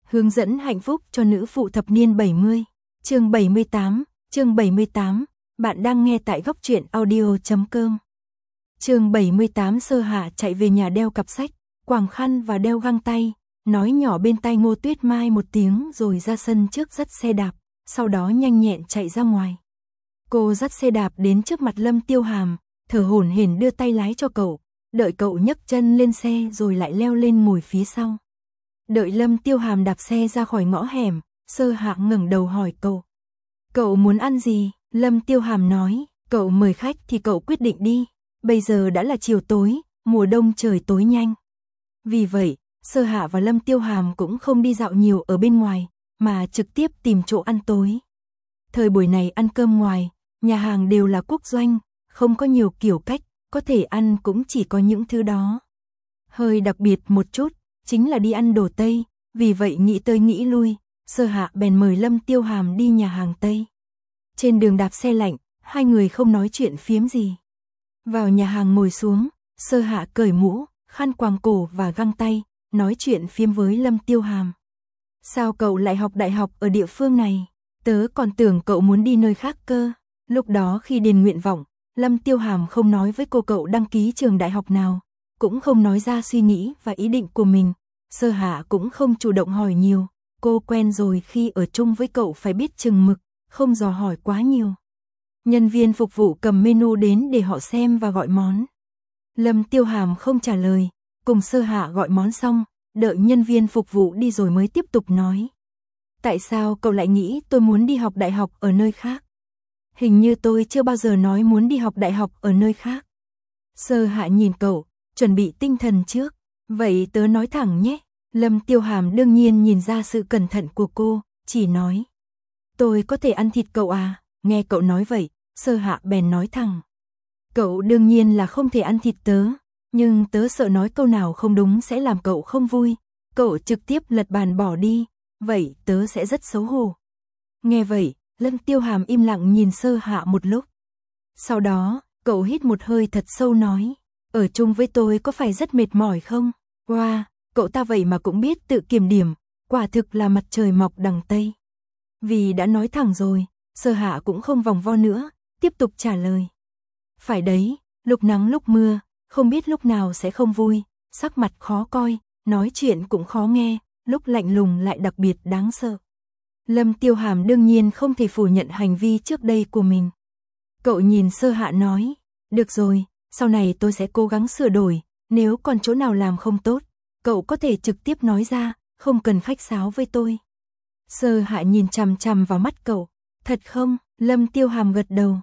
Hướng dẫn hạnh phúc cho nữ phụ thập niên 70. Chương 78, bạn đang nghe tại góc truyện audio.com. Chương 78. Sơ Hạ chạy về nhà đeo cặp sách, quàng khăn và đeo găng tay, nói nhỏ bên tai Ngô Tuyết Mai một tiếng rồi ra sân trước dắt xe đạp, sau đó nhanh nhẹn chạy ra ngoài. Cô dắt xe đạp đến trước mặt Lâm Tiêu Hàm, thở hổn hển đưa tay lái cho cậu, đợi cậu nhấc chân lên xe rồi lại leo lên ngồi phía sau. Đợi Lâm Tiêu Hàm đạp xe ra khỏi ngõ hẻm, Sơ Hạ ngẩng đầu hỏi cậu. Cậu muốn ăn gì? Lâm Tiêu Hàm nói, cậu mời khách thì cậu quyết định đi, bây giờ đã là chiều tối, mùa đông trời tối nhanh. Vì vậy, Sơ Hạ và Lâm Tiêu Hàm cũng không đi dạo nhiều ở bên ngoài, mà trực tiếp tìm chỗ ăn tối. Thời buổi này ăn cơm ngoài, nhà hàng đều là quốc doanh, không có nhiều kiểu cách, có thể ăn cũng chỉ có những thứ đó. Hơi đặc biệt một chút, chính là đi ăn đồ Tây, vì vậy nghĩ tới nghĩ lui, Sơ Hạ bèn mời Lâm Tiêu Hàm đi nhà hàng Tây. Trên đường đạp xe lạnh, hai người không nói chuyện phiếm gì. Vào nhà hàng ngồi xuống, Sơ Hạ cởi mũ, khăn quàng cổ và găng tay, nói chuyện phiếm với Lâm Tiêu Hàm. Sao cậu lại học đại học ở địa phương này? Tớ còn tưởng cậu muốn đi nơi khác cơ. Lúc đó khi điền nguyện vọng, Lâm Tiêu Hàm không nói với cô cậu đăng ký trường đại học nào, cũng không nói ra suy nghĩ và ý định của mình. Sơ Hạ cũng không chủ động hỏi nhiều, cô quen rồi khi ở chung với cậu phải biết chừng mực, không dò hỏi quá nhiều. Nhân viên phục vụ cầm menu đến để họ xem và gọi món. Lâm Tiêu Hàm không trả lời, cùng Sơ Hạ gọi món xong, đợi nhân viên phục vụ đi rồi mới tiếp tục nói. Tại sao cậu lại nghĩ tôi muốn đi học đại học ở nơi khác? Hình như tôi chưa bao giờ nói muốn đi học đại học ở nơi khác. Sơ Hạ nhìn cậu, chuẩn bị tinh thần trước. Vậy tớ nói thẳng nhé. Lâm Tiêu Hàm đương nhiên nhìn ra sự cẩn thận của cô, chỉ nói. Tôi có thể ăn thịt cậu à? Nghe cậu nói vậy, Sơ Hạ bèn nói thẳng. Cậu đương nhiên là không thể ăn thịt tớ, nhưng tớ sợ nói câu nào không đúng sẽ làm cậu không vui. Cậu trực tiếp lật bàn bỏ đi, vậy tớ sẽ rất xấu hổ. Nghe vậy, Lâm Tiêu Hàm im lặng nhìn Sơ Hạ một lúc. Sau đó, cậu hít một hơi thật sâu nói. Ở chung với tôi có phải rất mệt mỏi không? Wow, cậu ta vậy mà cũng biết tự kiểm điểm, quả thực là mặt trời mọc đằng Tây. Vì đã nói thẳng rồi, Sơ Hạ cũng không vòng vo nữa, tiếp tục trả lời. Phải đấy, lúc nắng lúc mưa, không biết lúc nào sẽ không vui, sắc mặt khó coi, nói chuyện cũng khó nghe, lúc lạnh lùng lại đặc biệt đáng sợ. Lâm Tiêu Hàm đương nhiên không thể phủ nhận hành vi trước đây của mình. Cậu nhìn Sơ Hạ nói, được rồi, sau này tôi sẽ cố gắng sửa đổi, nếu còn chỗ nào làm không tốt, cậu có thể trực tiếp nói ra, không cần khách sáo với tôi. Sơ Hạ nhìn chằm chằm vào mắt cậu, thật không? Lâm Tiêu Hàm gật đầu,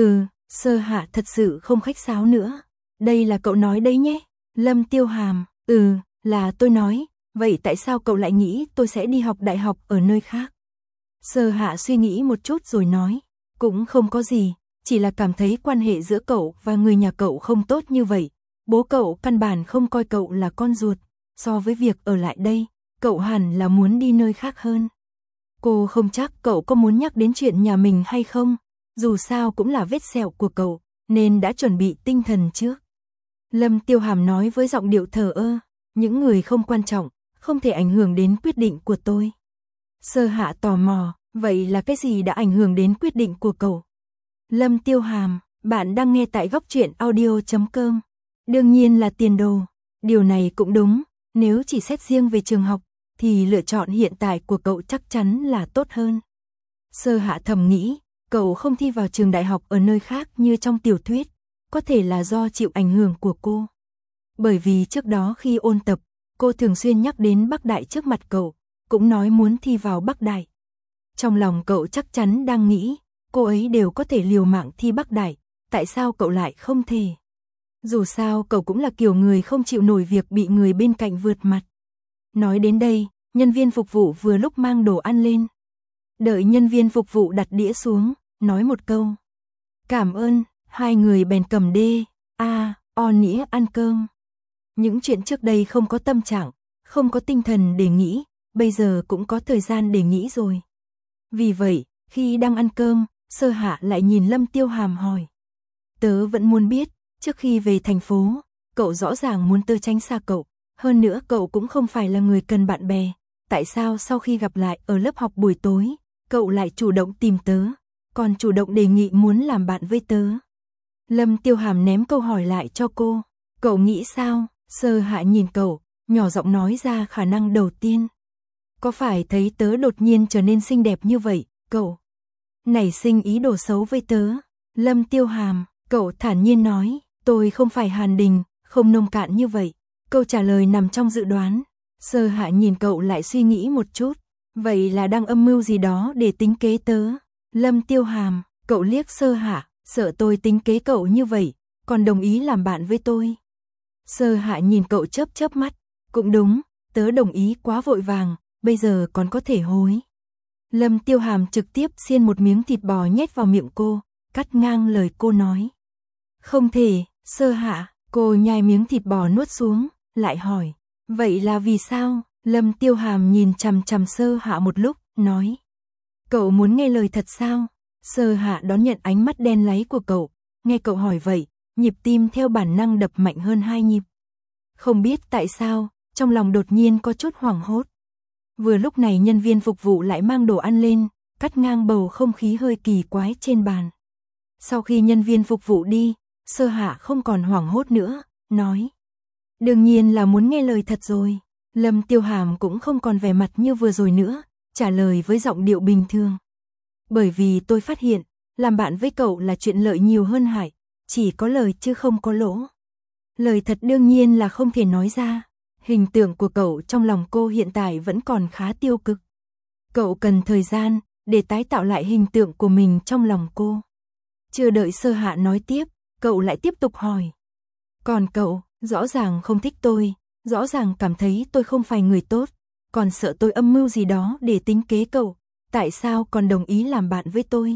Sơ Hạ thật sự không khách sáo nữa. Đây là cậu nói đấy nhé. Lâm Tiêu Hàm, là tôi nói, vậy tại sao cậu lại nghĩ tôi sẽ đi học đại học ở nơi khác? Sơ Hạ suy nghĩ một chút rồi nói, cũng không có gì, chỉ là cảm thấy quan hệ giữa cậu và người nhà cậu không tốt như vậy. Bố cậu căn bản không coi cậu là con ruột, so với việc ở lại đây, cậu hẳn là muốn đi nơi khác hơn. Cô không chắc cậu có muốn nhắc đến chuyện nhà mình hay không, dù sao cũng là vết sẹo của cậu, nên đã chuẩn bị tinh thần trước. Lâm Tiêu Hàm nói với giọng điệu thờ ơ, những người không quan trọng, không thể ảnh hưởng đến quyết định của tôi. Sơ Hạ tò mò, vậy là cái gì đã ảnh hưởng đến quyết định của cậu? Lâm Tiêu Hàm, bạn đang nghe tại góc truyện audio.com. Đương nhiên là tiền đồ. Điều này cũng đúng, nếu chỉ xét riêng về trường học, thì lựa chọn hiện tại của cậu chắc chắn là tốt hơn. Sơ Hạ thầm nghĩ, cậu không thi vào trường đại học ở nơi khác như trong tiểu thuyết, có thể là do chịu ảnh hưởng của cô. Bởi vì trước đó khi ôn tập, cô thường xuyên nhắc đến Bắc Đại trước mặt cậu, cũng nói muốn thi vào Bắc Đại. Trong lòng cậu chắc chắn đang nghĩ, cô ấy đều có thể liều mạng thi Bắc Đại, tại sao cậu lại không thể? Dù sao cậu cũng là kiểu người không chịu nổi việc bị người bên cạnh vượt mặt. Nói đến đây, nhân viên phục vụ vừa lúc mang đồ ăn lên. Đợi nhân viên phục vụ đặt đĩa xuống, nói một câu. Cảm ơn, hai người bèn cầm nĩa ăn cơm. Những chuyện trước đây không có tâm trạng, không có tinh thần để nghĩ, bây giờ cũng có thời gian để nghĩ rồi. Vì vậy, khi đang ăn cơm, Sơ Hạ lại nhìn Lâm Tiêu Hàm hỏi. Tớ vẫn muốn biết, trước khi về thành phố, cậu rõ ràng muốn tớ tránh xa cậu, hơn nữa cậu cũng không phải là người cần bạn bè, tại sao sau khi gặp lại ở lớp học buổi tối, cậu lại chủ động tìm tớ, còn chủ động đề nghị muốn làm bạn với tớ. Lâm Tiêu Hàm ném câu hỏi lại cho cô, cậu nghĩ sao? Sơ Hạ nhìn cậu, nhỏ giọng nói ra khả năng đầu tiên. Có phải thấy tớ đột nhiên trở nên xinh đẹp như vậy, cậu nảy sinh ý đồ xấu với tớ? Lâm Tiêu Hàm, cậu thản nhiên nói, tôi không phải Hàn Đình, không nông cạn như vậy. Câu trả lời nằm trong dự đoán. Sơ Hạ nhìn cậu lại suy nghĩ một chút, vậy là đang âm mưu gì đó để tính kế tớ. Lâm Tiêu Hàm, cậu liếc Sơ Hạ, sợ tôi tính kế cậu như vậy, còn đồng ý làm bạn với tôi. Sơ Hạ nhìn cậu chớp chớp mắt, cũng đúng, tớ đồng ý quá vội vàng, bây giờ còn có thể hối. Lâm Tiêu Hàm trực tiếp xiên một miếng thịt bò nhét vào miệng cô, cắt ngang lời cô nói. Không thể, Sơ Hạ, cô nhai miếng thịt bò nuốt xuống, lại hỏi, vậy là vì sao? Lâm Tiêu Hàm nhìn chằm chằm Sơ Hạ một lúc, nói. Cậu muốn nghe lời thật sao? Sơ Hạ đón nhận ánh mắt đen láy của cậu, nghe cậu hỏi vậy, nhịp tim theo bản năng đập mạnh hơn 2 nhịp. Không biết tại sao, trong lòng đột nhiên có chút hoảng hốt. Vừa lúc này nhân viên phục vụ lại mang đồ ăn lên, cắt ngang bầu không khí hơi kỳ quái trên bàn. Sau khi nhân viên phục vụ đi, Sơ Hạ không còn hoảng hốt nữa, nói. Đương nhiên là muốn nghe lời thật rồi. Lâm Tiêu Hàm cũng không còn vẻ mặt như vừa rồi nữa, trả lời với giọng điệu bình thường. Bởi vì tôi phát hiện, làm bạn với cậu là chuyện lợi nhiều hơn hại, chỉ có lời chứ không có lỗ. Lời thật đương nhiên là không thể nói ra. Hình tượng của cậu trong lòng cô hiện tại vẫn còn khá tiêu cực. Cậu cần thời gian để tái tạo lại hình tượng của mình trong lòng cô. Chưa đợi Sơ Hạ nói tiếp, cậu lại tiếp tục hỏi. Còn cậu, rõ ràng không thích tôi, rõ ràng cảm thấy tôi không phải người tốt, còn sợ tôi âm mưu gì đó để tính kế cậu, tại sao còn đồng ý làm bạn với tôi?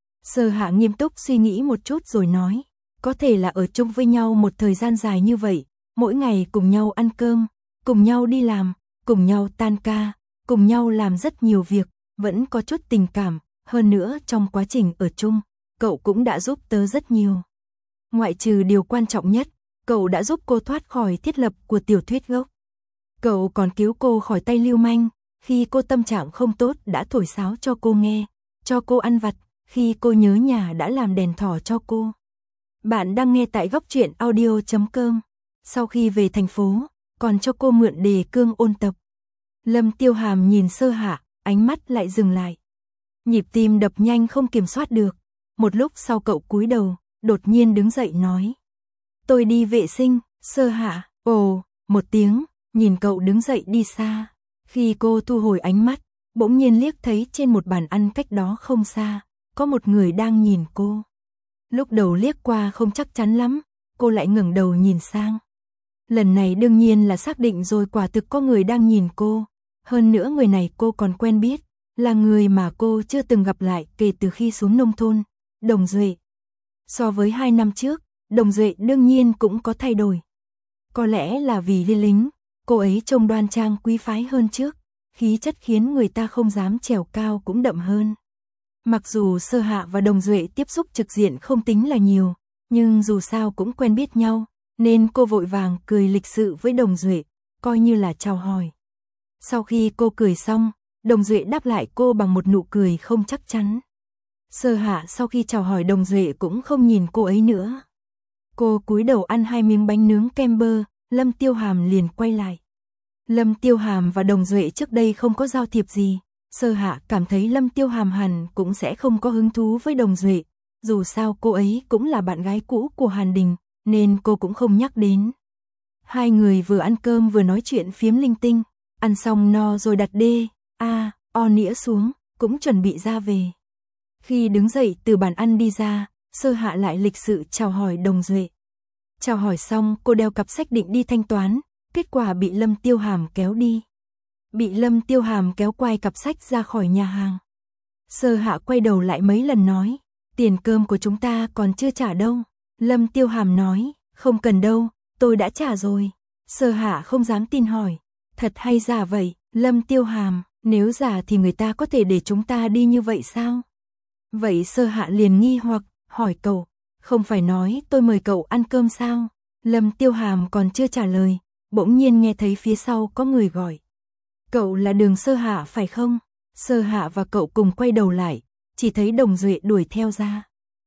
Sơ Hạ nghiêm túc suy nghĩ một chút rồi nói, có thể là ở chung với nhau một thời gian dài như vậy, mỗi ngày cùng nhau ăn cơm, cùng nhau đi làm, cùng nhau tan ca, cùng nhau làm rất nhiều việc, vẫn có chút tình cảm, hơn nữa trong quá trình ở chung, cậu cũng đã giúp tớ rất nhiều. Ngoại trừ điều quan trọng nhất, cậu đã giúp cô thoát khỏi thiết lập của tiểu thuyết gốc. Cậu còn cứu cô khỏi tay lưu manh, khi cô tâm trạng không tốt đã thổi sáo cho cô nghe, cho cô ăn vặt, khi cô nhớ nhà đã làm đèn thỏ cho cô. Bạn đang nghe tại Góc Truyện Audio.com. Sau khi về thành phố, còn cho cô mượn đề cương ôn tập. Lâm Tiêu Hàm nhìn Sơ Hạ, ánh mắt lại dừng lại. Nhịp tim đập nhanh không kiểm soát được. Một lúc sau cậu cúi đầu, đột nhiên đứng dậy nói. Tôi đi vệ sinh. Sơ Hạ, ồ, một tiếng, nhìn cậu đứng dậy đi xa. Khi cô thu hồi ánh mắt, bỗng nhiên liếc thấy trên một bàn ăn cách đó không xa, có một người đang nhìn cô. Lúc đầu liếc qua không chắc chắn lắm, cô lại ngẩng đầu nhìn sang. Lần này đương nhiên là xác định rồi, quả thực có người đang nhìn cô. Hơn nữa người này cô còn quen biết, là người mà cô chưa từng gặp lại kể từ khi xuống nông thôn, Đồng Duệ. So với 2 năm trước, Đồng Duệ đương nhiên cũng có thay đổi. Có lẽ là vì liên lính, cô ấy trông đoan trang quý phái hơn trước, khí chất khiến người ta không dám trèo cao cũng đậm hơn. Mặc dù Sơ Hạ và Đồng Duệ tiếp xúc trực diện không tính là nhiều, nhưng dù sao cũng quen biết nhau, nên cô vội vàng cười lịch sự với Đồng Duệ, coi như là chào hỏi. Sau khi cô cười xong, Đồng Duệ đáp lại cô bằng một nụ cười không chắc chắn. Sơ Hạ sau khi chào hỏi Đồng Duệ cũng không nhìn cô ấy nữa. Cô cúi đầu ăn 2 miếng bánh nướng kem bơ, Lâm Tiêu Hàm liền quay lại. Lâm Tiêu Hàm và Đồng Duệ trước đây không có giao thiệp gì. Sơ Hạ cảm thấy Lâm Tiêu Hàm hẳn cũng sẽ không có hứng thú với Đồng Duệ. Dù sao cô ấy cũng là bạn gái cũ của Hàn Đình, nên cô cũng không nhắc đến. Hai người vừa ăn cơm vừa nói chuyện phiếm linh tinh. Ăn xong no rồi đặt o nĩa xuống, cũng chuẩn bị ra về. Khi đứng dậy từ bàn ăn đi ra, Sơ Hạ lại lịch sự chào hỏi Đồng Duệ. Chào hỏi xong cô đeo cặp sách định đi thanh toán, kết quả bị Lâm Tiêu Hàm kéo đi. Bị Lâm Tiêu Hàm kéo quay cặp sách ra khỏi nhà hàng. Sơ Hạ quay đầu lại mấy lần nói, tiền cơm của chúng ta còn chưa trả đâu. Lâm Tiêu Hàm nói, không cần đâu, tôi đã trả rồi. Sơ Hạ không dám tin hỏi, thật hay giả vậy? Lâm Tiêu Hàm, nếu giả thì người ta có thể để chúng ta đi như vậy sao? Vậy Sơ Hạ liền nghi hoặc, hỏi cậu, không phải nói tôi mời cậu ăn cơm sao? Lâm Tiêu Hàm còn chưa trả lời, bỗng nhiên nghe thấy phía sau có người gọi. Cậu là Đường Sơ Hạ phải không? Sơ Hạ và cậu cùng quay đầu lại, chỉ thấy Đồng Duệ đuổi theo ra.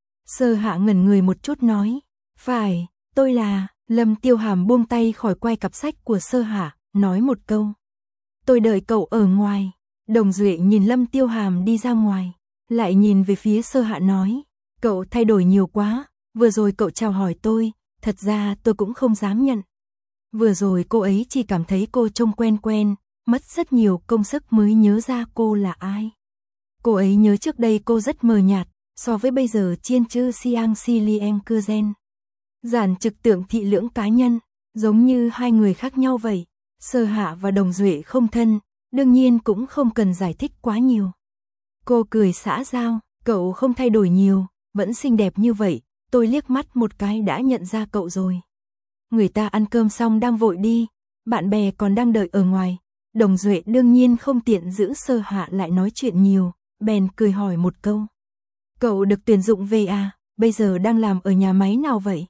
Sơ Hạ ngẩn người một chút nói, phải, tôi là, Lâm Tiêu Hàm buông tay khỏi quay cặp sách của Sơ Hạ, nói một câu. Tôi đợi cậu ở ngoài. Đồng Duệ nhìn Lâm Tiêu Hàm đi ra ngoài, lại nhìn về phía Sơ Hạ nói, cậu thay đổi nhiều quá, vừa rồi cậu chào hỏi tôi, thật ra tôi cũng không dám nhận. Vừa rồi cô ấy chỉ cảm thấy cô trông quen quen, mất rất nhiều công sức mới nhớ ra cô là ai. Cô ấy nhớ trước đây cô rất mờ nhạt, so với bây giờ chiên chư siang si lien cưa gen. Giản trực tượng thị lưỡng cá nhân, giống như hai người khác nhau vậy. Sơ Hạ và Đồng Duệ không thân, đương nhiên cũng không cần giải thích quá nhiều. Cô cười xã giao, cậu không thay đổi nhiều, vẫn xinh đẹp như vậy, tôi liếc mắt một cái đã nhận ra cậu rồi. Người ta ăn cơm xong đang vội đi, bạn bè còn đang đợi ở ngoài. Đồng Duệ đương nhiên không tiện giữ Sơ Hạ lại nói chuyện nhiều, bèn cười hỏi một câu. Cậu được tuyển dụng về à, bây giờ đang làm ở nhà máy nào vậy?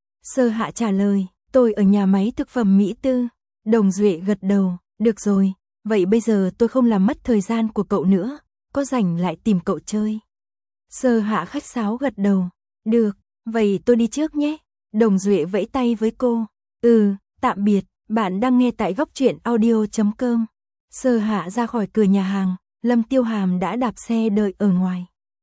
Sơ Hạ trả lời, tôi ở nhà máy thực phẩm Mỹ Tư. Đồng Duệ gật đầu, được rồi, vậy bây giờ tôi không làm mất thời gian của cậu nữa, có rảnh lại tìm cậu chơi. Sơ Hạ khách sáo gật đầu, được, vậy tôi đi trước nhé. Đồng Duệ vẫy tay với cô, tạm biệt, bạn đang nghe tại góc truyện audio.com. Sơ Hạ ra khỏi cửa nhà hàng, Lâm Tiêu Hàm đã đạp xe đợi ở ngoài.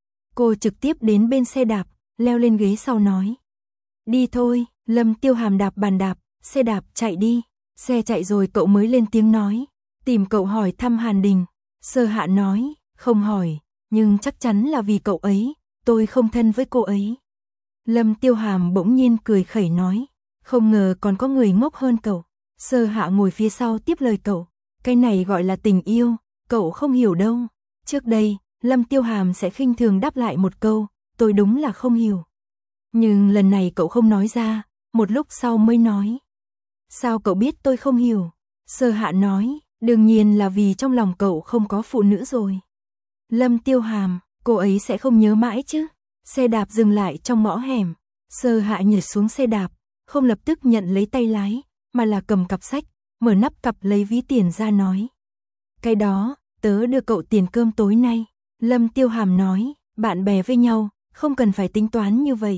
Cô trực tiếp đến bên xe đạp, leo lên ghế sau nói. Đi thôi, Lâm Tiêu Hàm đạp bàn đạp, xe đạp chạy đi. Xe chạy rồi cậu mới lên tiếng nói, tìm cậu hỏi thăm Hàn Đình. Sơ Hạ nói, không hỏi, nhưng chắc chắn là vì cậu ấy, tôi không thân với cô ấy. Lâm Tiêu Hàm bỗng nhiên cười khẩy nói, không ngờ còn có người ngốc hơn cậu. Sơ Hạ ngồi phía sau tiếp lời cậu, cái này gọi là tình yêu, cậu không hiểu đâu. Trước đây, Lâm Tiêu Hàm sẽ khinh thường đáp lại một câu, tôi đúng là không hiểu. Nhưng lần này cậu không nói ra, một lúc sau mới nói. Sao cậu biết tôi không hiểu? Sơ Hạ nói, đương nhiên là vì trong lòng cậu không có phụ nữ rồi. Lâm Tiêu Hàm, cô ấy sẽ không nhớ mãi chứ? Xe đạp dừng lại trong ngõ hẻm. Sơ Hạ nhảy xuống xe đạp, không lập tức nhận lấy tay lái, mà là cầm cặp sách, mở nắp cặp lấy ví tiền ra nói. Cái đó, tớ đưa cậu tiền cơm tối nay. Lâm Tiêu Hàm nói, bạn bè với nhau, không cần phải tính toán như vậy.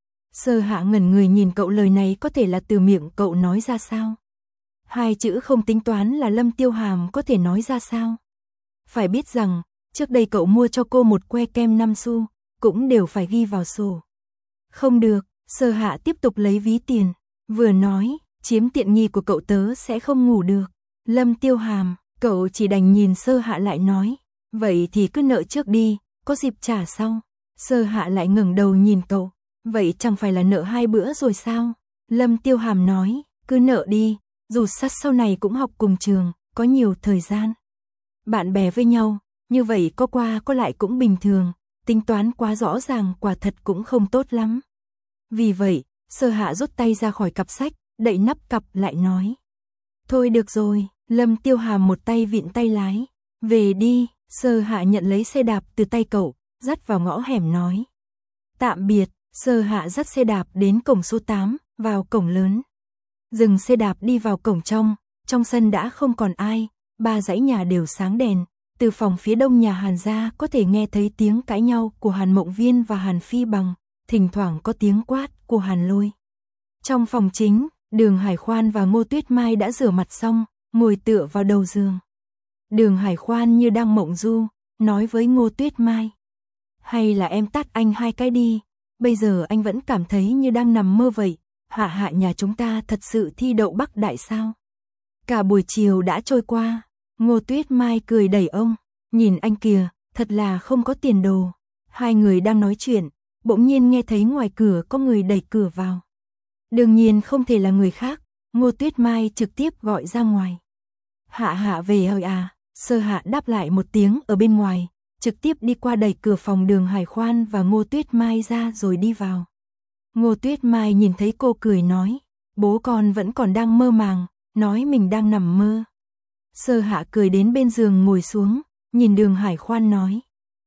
Sơ Hạ ngẩn người nhìn cậu, lời này có thể là từ miệng cậu nói ra sao? Hai chữ không tính toán là Lâm Tiêu Hàm có thể nói ra sao? Phải biết rằng, trước đây cậu mua cho cô một que kem 5 xu, cũng đều phải ghi vào sổ. Không được, Sơ Hạ tiếp tục lấy ví tiền, vừa nói, chiếm tiện nghi của cậu tớ sẽ không ngủ được. Lâm Tiêu Hàm, cậu chỉ đành nhìn Sơ Hạ lại nói, vậy thì cứ nợ trước đi, có dịp trả sau. Sơ Hạ lại ngẩng đầu nhìn cậu, vậy chẳng phải là nợ 2 bữa rồi sao? Lâm Tiêu Hàm nói, cứ nợ đi, dù sát sau này cũng học cùng trường, có nhiều thời gian. Bạn bè với nhau, như vậy có qua có lại cũng bình thường, tính toán quá rõ ràng quả thật cũng không tốt lắm. Vì vậy, Sơ Hạ rút tay ra khỏi cặp sách, đậy nắp cặp lại nói. Thôi được rồi, Lâm Tiêu Hàm một tay vịn tay lái, về đi. Sơ Hạ nhận lấy xe đạp từ tay cậu, dắt vào ngõ hẻm nói. Tạm biệt. Sơ Hạ dắt xe đạp đến cổng số 8, vào cổng lớn. Dừng xe đạp đi vào cổng trong sân đã không còn ai, 3 dãy nhà đều sáng đèn. Từ phòng phía đông nhà Hàn ra có thể nghe thấy tiếng cãi nhau của Hàn Mộng Viên và Hàn Phi Bằng, thỉnh thoảng có tiếng quát của Hàn Lôi. Trong phòng chính, Đường Hải Khoan và Ngô Tuyết Mai đã rửa mặt xong, ngồi tựa vào đầu giường. Đường Hải Khoan như đang mộng du, nói với Ngô Tuyết Mai. Hay là em tát anh 2 cái đi, bây giờ anh vẫn cảm thấy như đang nằm mơ vậy. Hạ Hạ nhà chúng ta thật sự thi đậu Bắc Đại sao? Cả buổi chiều đã trôi qua, Ngô Tuyết Mai cười đẩy ông, nhìn anh kìa, thật là không có tiền đồ. Hai người đang nói chuyện, bỗng nhiên nghe thấy ngoài cửa có người đẩy cửa vào. Đương nhiên không thể là người khác, Ngô Tuyết Mai trực tiếp gọi ra ngoài. Hạ Hạ về rồi à? Sơ Hạ đáp lại một tiếng ở bên ngoài, trực tiếp đi qua đẩy cửa phòng Đường Hải Khoan và Ngô Tuyết Mai ra rồi đi vào. Ngô Tuyết Mai nhìn thấy cô cười nói, bố con vẫn còn đang mơ màng, nói mình đang nằm mơ. Sơ Hạ cười đến bên giường ngồi xuống, nhìn Đường Hải Khoan nói,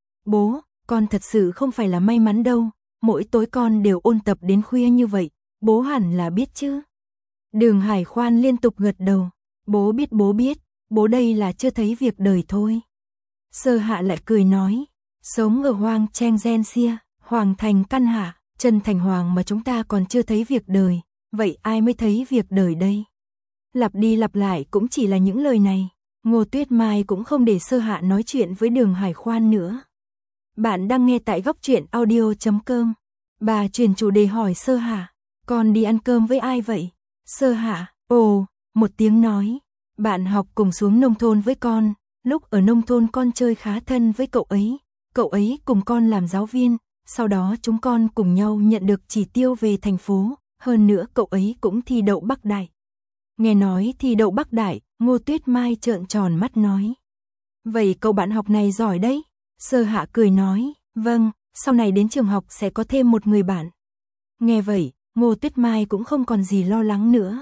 bố, con thật sự không phải là may mắn đâu, mỗi tối con đều ôn tập đến khuya như vậy, bố hẳn là biết chứ. Đường Hải Khoan liên tục gật đầu, bố biết, bố đây là chưa thấy việc đời thôi. Sơ Hạ lại cười nói, sống ở Hoang Trang Gen Xia, Hoàng Thành Căn Hạ, Trân Thành Hoàng mà chúng ta còn chưa thấy việc đời, vậy ai mới thấy việc đời đây? Lặp đi lặp lại cũng chỉ là những lời này. Ngô Tuyết Mai cũng không để Sơ Hạ nói chuyện với Đường Hải Khoan nữa. Bạn đang nghe tại góc truyện audio.com. Bà chuyển chủ đề hỏi Sơ Hạ, con đi ăn cơm với ai vậy? Sơ Hạ, ồ, một tiếng nói, bạn học cùng xuống nông thôn với con, lúc ở nông thôn con chơi khá thân với cậu ấy cùng con làm giáo viên, sau đó chúng con cùng nhau nhận được chỉ tiêu về thành phố, hơn nữa cậu ấy cũng thi đậu Bắc Đại. Nghe nói thi đậu Bắc Đại, Ngô Tuyết Mai trợn tròn mắt nói. Vậy cậu bạn học này giỏi đấy. Sơ Hạ cười nói, vâng, sau này đến trường học sẽ có thêm một người bạn. Nghe vậy, Ngô Tuyết Mai cũng không còn gì lo lắng nữa.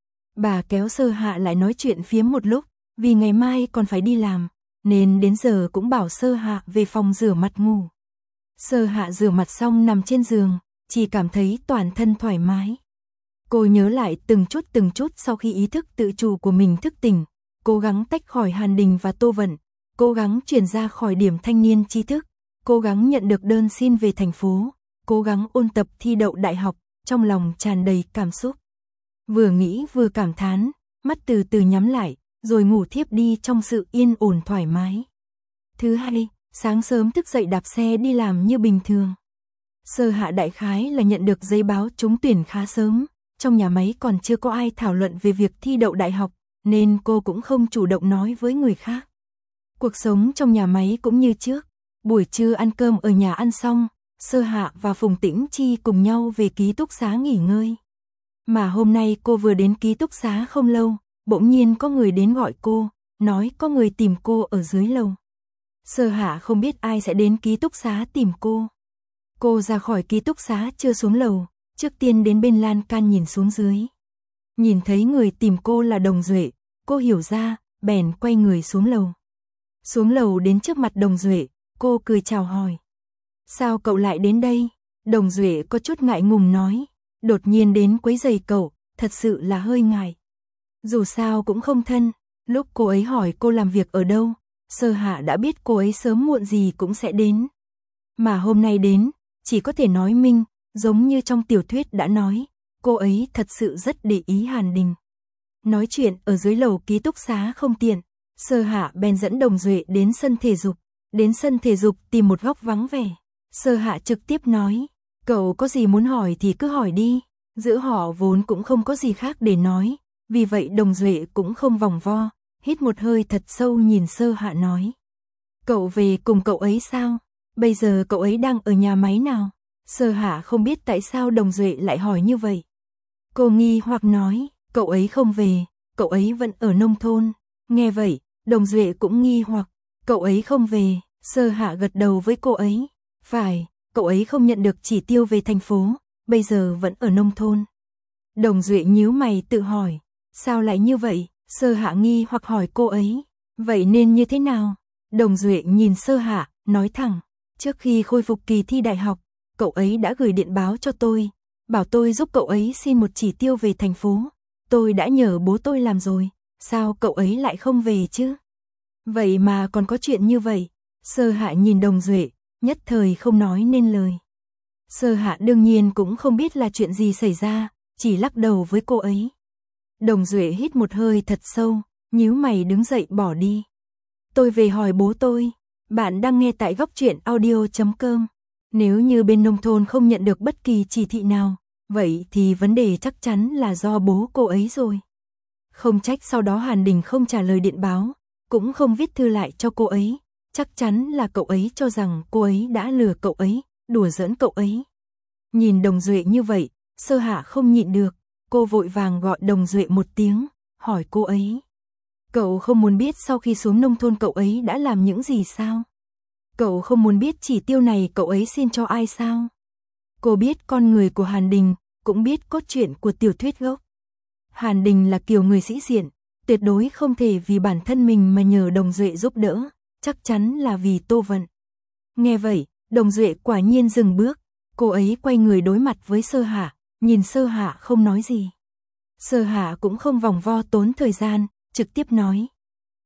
Bà kéo Sơ Hạ lại nói chuyện phiếm một lúc, vì ngày mai còn phải đi làm, nên đến giờ cũng bảo Sơ Hạ về phòng rửa mặt ngủ. Sơ Hạ rửa mặt xong nằm trên giường, chỉ cảm thấy toàn thân thoải mái. Cô nhớ lại từng chút sau khi ý thức tự chủ của mình thức tỉnh, cố gắng tách khỏi Hàn Đình và Tô Vận, cố gắng chuyển ra khỏi điểm thanh niên tri thức, cố gắng nhận được đơn xin về thành phố, cố gắng ôn tập thi đậu đại học, trong lòng tràn đầy cảm xúc. Vừa nghĩ vừa cảm thán, mắt từ từ nhắm lại, rồi ngủ thiếp đi trong sự yên ổn thoải mái. Thứ hai, sáng sớm thức dậy đạp xe đi làm như bình thường. Sơ Hạ đại khái là nhận được giấy báo trúng tuyển khá sớm, trong nhà máy còn chưa có ai thảo luận về việc thi đậu đại học, nên cô cũng không chủ động nói với người khác. Cuộc sống trong nhà máy cũng như trước, buổi trưa ăn cơm ở nhà ăn xong, Sơ Hạ và Phùng Tĩnh Chi cùng nhau về ký túc xá nghỉ ngơi. Mà hôm nay cô vừa đến ký túc xá không lâu, bỗng nhiên có người đến gọi cô, nói có người tìm cô ở dưới lầu. Sơ Hạ không biết ai sẽ đến ký túc xá tìm cô. Cô ra khỏi ký túc xá chưa xuống lầu, trước tiên đến bên lan can nhìn xuống dưới. Nhìn thấy người tìm cô là Đồng Duệ, cô hiểu ra, bèn quay người xuống lầu. Xuống lầu đến trước mặt Đồng Duệ, cô cười chào hỏi. Sao cậu lại đến đây? Đồng Duệ có chút ngại ngùng nói, đột nhiên đến quấy rầy cậu, thật sự là hơi ngại. Dù sao cũng không thân, lúc cô ấy hỏi cô làm việc ở đâu, Sơ Hạ đã biết cô ấy sớm muộn gì cũng sẽ đến. Mà hôm nay đến, chỉ có thể nói minh, giống như trong tiểu thuyết đã nói, cô ấy thật sự rất để ý Hàn Đình. Nói chuyện ở dưới lầu ký túc xá không tiện, Sơ Hạ bèn dẫn Đồng Duệ đến sân thể dục. Đến sân thể dục tìm một góc vắng vẻ. Sơ Hạ trực tiếp nói, cậu có gì muốn hỏi thì cứ hỏi đi. Giữa họ vốn cũng không có gì khác để nói, vì vậy Đồng Duệ cũng không vòng vo, hít một hơi thật sâu nhìn Sơ Hạ nói. Cậu về cùng cậu ấy sao? Bây giờ cậu ấy đang ở nhà máy nào? Sơ Hạ không biết tại sao Đồng Duệ lại hỏi như vậy. Cô nghi hoặc nói, cậu ấy không về, cậu ấy vẫn ở nông thôn. Nghe vậy, Đồng Duệ cũng nghi hoặc, cậu ấy không về. Sơ Hạ gật đầu với cô ấy. Phải, cậu ấy không nhận được chỉ tiêu về thành phố, bây giờ vẫn ở nông thôn. Đồng Duệ nhíu mày tự hỏi, sao lại như vậy? Sơ Hạ nghi hoặc hỏi cô ấy, vậy nên như thế nào? Đồng Duệ nhìn Sơ Hạ, nói thẳng, trước khi khôi phục kỳ thi đại học, cậu ấy đã gửi điện báo cho tôi, bảo tôi giúp cậu ấy xin một chỉ tiêu về thành phố. Tôi đã nhờ bố tôi làm rồi, sao cậu ấy lại không về chứ? Vậy mà còn có chuyện như vậy? Sơ Hạ nhìn Đồng Duệ, nhất thời không nói nên lời. Sơ Hạ đương nhiên cũng không biết là chuyện gì xảy ra, chỉ lắc đầu với cô ấy. Đồng Duệ hít một hơi thật sâu, nhíu mày đứng dậy bỏ đi. Tôi về hỏi bố tôi. Bạn đang nghe tại góc truyện audio.com. Nếu như bên nông thôn không nhận được bất kỳ chỉ thị nào, vậy thì vấn đề chắc chắn là do bố cô ấy rồi. Không trách sau đó Hàn Đình không trả lời điện báo, cũng không viết thư lại cho cô ấy. Chắc chắn là cậu ấy cho rằng cô ấy đã lừa cậu ấy, đùa giỡn cậu ấy. Nhìn Đồng Duệ như vậy, Sơ Hạ không nhịn được, cô vội vàng gọi Đồng Duệ một tiếng, hỏi cô ấy. Cậu không muốn biết sau khi xuống nông thôn cậu ấy đã làm những gì sao? Cậu không muốn biết chỉ tiêu này cậu ấy xin cho ai sao? Cô biết con người của Hàn Đình, cũng biết cốt truyện của tiểu thuyết gốc. Hàn Đình là kiểu người sĩ diện, tuyệt đối không thể vì bản thân mình mà nhờ Đồng Duệ giúp đỡ, chắc chắn là vì Tô Vận. Nghe vậy, Đồng Duệ quả nhiên dừng bước, cô ấy quay người đối mặt với Sơ Hạ, nhìn Sơ Hạ không nói gì. Sơ Hạ cũng không vòng vo tốn thời gian, trực tiếp nói.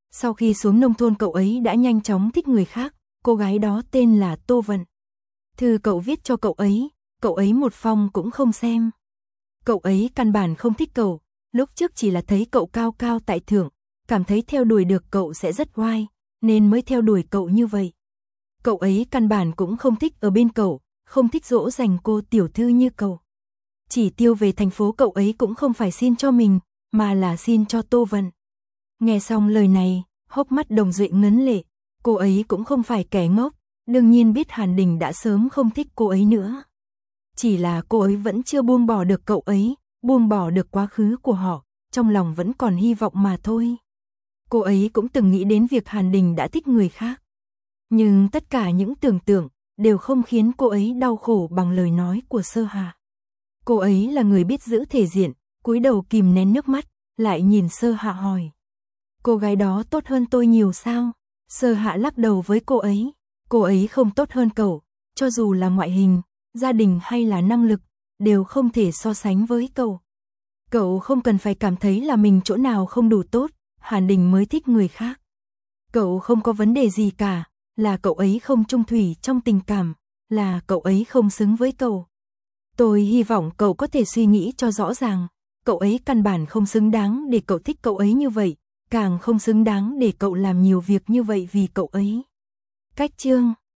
Sau khi xuống nông thôn cậu ấy đã nhanh chóng thích người khác, cô gái đó tên là Tô Vận. Thư cậu viết cho cậu ấy một phong cũng không xem. Cậu ấy căn bản không thích cậu, lúc trước chỉ là thấy cậu cao cao tại thượng, cảm thấy theo đuổi được cậu sẽ rất oai, nên mới theo đuổi cậu như vậy. Cậu ấy căn bản cũng không thích ở bên cậu, không thích dỗ dành cô tiểu thư như cậu. Chỉ tiêu về thành phố cậu ấy cũng không phải xin cho mình, mà là xin cho Tô Vận. Nghe xong lời này, hốc mắt Đồng Duệ ngấn lệ, cô ấy cũng không phải kẻ ngốc, đương nhiên biết Hàn Đình đã sớm không thích cô ấy nữa. Chỉ là cô ấy vẫn chưa buông bỏ được cậu ấy, buông bỏ được quá khứ của họ, trong lòng vẫn còn hy vọng mà thôi. Cô ấy cũng từng nghĩ đến việc Hàn Đình đã thích người khác. Nhưng tất cả những tưởng tượng đều không khiến cô ấy đau khổ bằng lời nói của Sơ Hạ. Cô ấy là người biết giữ thể diện, cúi đầu kìm nén nước mắt, lại nhìn Sơ Hạ hỏi. Cô gái đó tốt hơn tôi nhiều sao? Sơ Hạ lắc đầu với cô ấy không tốt hơn cậu, cho dù là ngoại hình, gia đình hay là năng lực, đều không thể so sánh với cậu. Cậu không cần phải cảm thấy là mình chỗ nào không đủ tốt, Hàn Đình mới thích người khác. Cậu không có vấn đề gì cả, là cậu ấy không trung thủy trong tình cảm, là cậu ấy không xứng với cậu. Tôi hy vọng cậu có thể suy nghĩ cho rõ ràng, cậu ấy căn bản không xứng đáng để cậu thích cậu ấy như vậy, càng không xứng đáng để cậu làm nhiều việc như vậy vì cậu ấy. Cách chương